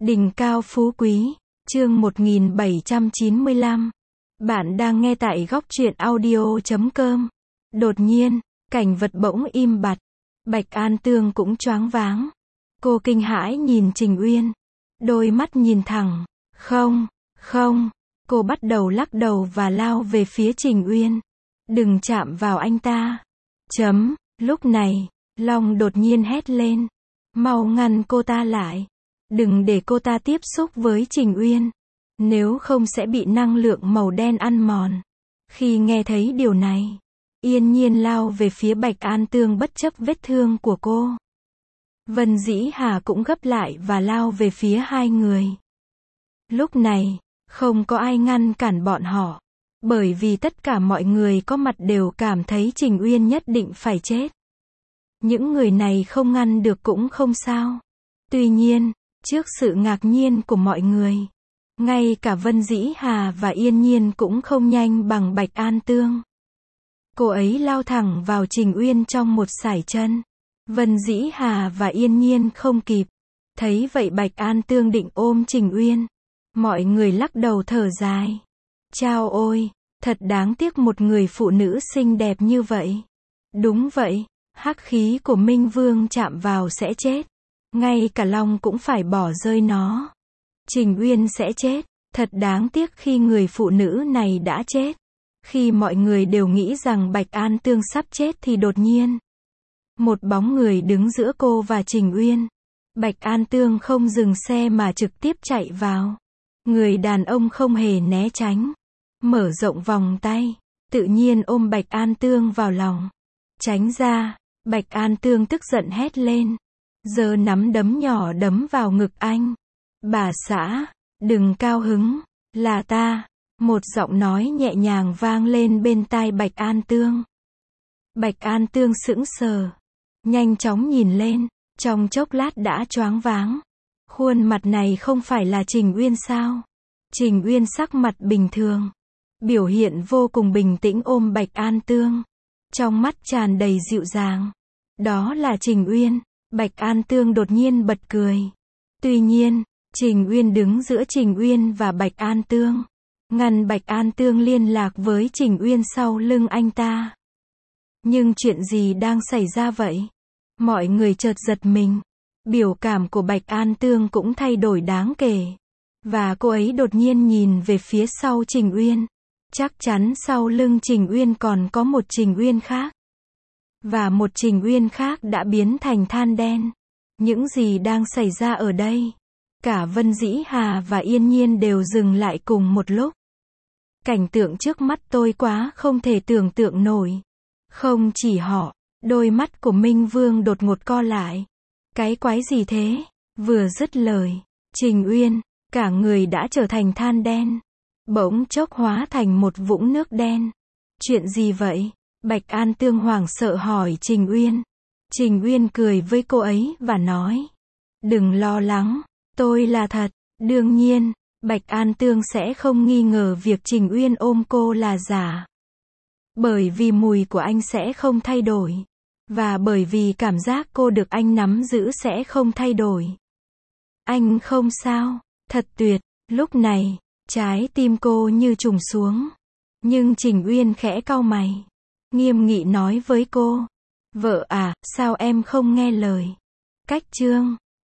Đỉnh cao phú quý, chương 1795. Bạn đang nghe tại góc truyện audio.com. Đột nhiên, cảnh vật bỗng im bặt. Bạch An Tương cũng choáng váng. Cô kinh hãi nhìn Trình Uyên. Đôi mắt nhìn thẳng. Không. Cô bắt đầu lắc đầu và lao về phía Trình Uyên. Đừng chạm vào anh ta. Lúc này, Long đột nhiên hét lên. Mau ngăn cô ta lại. Đừng để cô ta tiếp xúc với Trình Uyên. Nếu không sẽ bị năng lượng màu đen ăn mòn. Khi nghe thấy điều này, Yên Nhiên lao về phía Bạch An Tương bất chấp vết thương của cô. Vân Dĩ Hà cũng gấp lại và lao về phía hai người. Lúc này, không có ai ngăn cản bọn họ. Bởi vì tất cả mọi người có mặt đều cảm thấy Trình Uyên nhất định phải chết. Những người này không ngăn được cũng không sao. Tuy nhiên, trước sự ngạc nhiên của mọi người, ngay cả Vân Dĩ Hà và Yên Nhiên cũng không nhanh bằng Bạch An Tương. Cô ấy lao thẳng vào Trình Uyên trong một sải chân. Vân Dĩ Hà và Yên Nhiên không kịp. Thấy vậy Bạch An Tương định ôm Trình Uyên. Mọi người lắc đầu thở dài. Chao ôi, thật đáng tiếc một người phụ nữ xinh đẹp như vậy. Đúng vậy, hắc khí của Minh Vương chạm vào sẽ chết. Ngay cả Long cũng phải bỏ rơi nó. Trình Uyên sẽ chết. Thật đáng tiếc khi người phụ nữ này đã chết. Khi mọi người đều nghĩ rằng Bạch An Tương sắp chết thì đột nhiên, một bóng người đứng giữa cô và Trình Uyên. Bạch An Tương không dừng xe mà trực tiếp chạy vào. Người đàn ông không hề né tránh. Mở rộng vòng tay. Tự nhiên ôm Bạch An Tương vào lòng. Tránh ra. Bạch An Tương tức giận hét lên. Giơ nắm đấm nhỏ đấm vào ngực anh. Bà xã, đừng cao hứng, là ta. Một giọng nói nhẹ nhàng vang lên bên tai Bạch An Tương. Bạch An Tương sững sờ. Nhanh chóng nhìn lên, trong chốc lát đã choáng váng. Khuôn mặt này không phải là Trình Uyên sao? Trình Uyên sắc mặt bình thường. Biểu hiện vô cùng bình tĩnh ôm Bạch An Tương. Trong mắt tràn đầy dịu dàng. Đó là Trình Uyên. Bạch An Tương đột nhiên bật cười. Tuy nhiên, Trình Uyên đứng giữa Trình Uyên và Bạch An Tương. Ngăn Bạch An Tương liên lạc với Trình Uyên sau lưng anh ta. Nhưng chuyện gì đang xảy ra vậy? Mọi người chợt giật mình. Biểu cảm của Bạch An Tương cũng thay đổi đáng kể. Và cô ấy đột nhiên nhìn về phía sau Trình Uyên. Chắc chắn sau lưng Trình Uyên còn có một Trình Uyên khác. Và một Trình Uyên khác đã biến thành than đen. Những gì đang xảy ra ở đây? Cả Vân Dĩ Hà và Yên Nhiên đều dừng lại cùng một lúc. Cảnh tượng trước mắt tôi quá không thể tưởng tượng nổi. Không chỉ họ, đôi mắt của Minh Vương đột ngột co lại. Cái quái gì thế? Vừa dứt lời, Trình Uyên, cả người đã trở thành than đen. Bỗng chốc hóa thành một vũng nước đen. Chuyện gì vậy? Bạch An Tương hoảng sợ hỏi Trình Uyên. Trình Uyên cười với cô ấy và nói. Đừng lo lắng, tôi là thật. Đương nhiên, Bạch An Tương sẽ không nghi ngờ việc Trình Uyên ôm cô là giả. Bởi vì mùi của anh sẽ không thay đổi. Và bởi vì cảm giác cô được anh nắm giữ sẽ không thay đổi. Anh không sao, thật tuyệt. Lúc này, trái tim cô như trùng xuống. Nhưng Trình Uyên khẽ cau mày. Nghiêm nghị nói với cô. Vợ à, sao em không nghe lời? Cách chương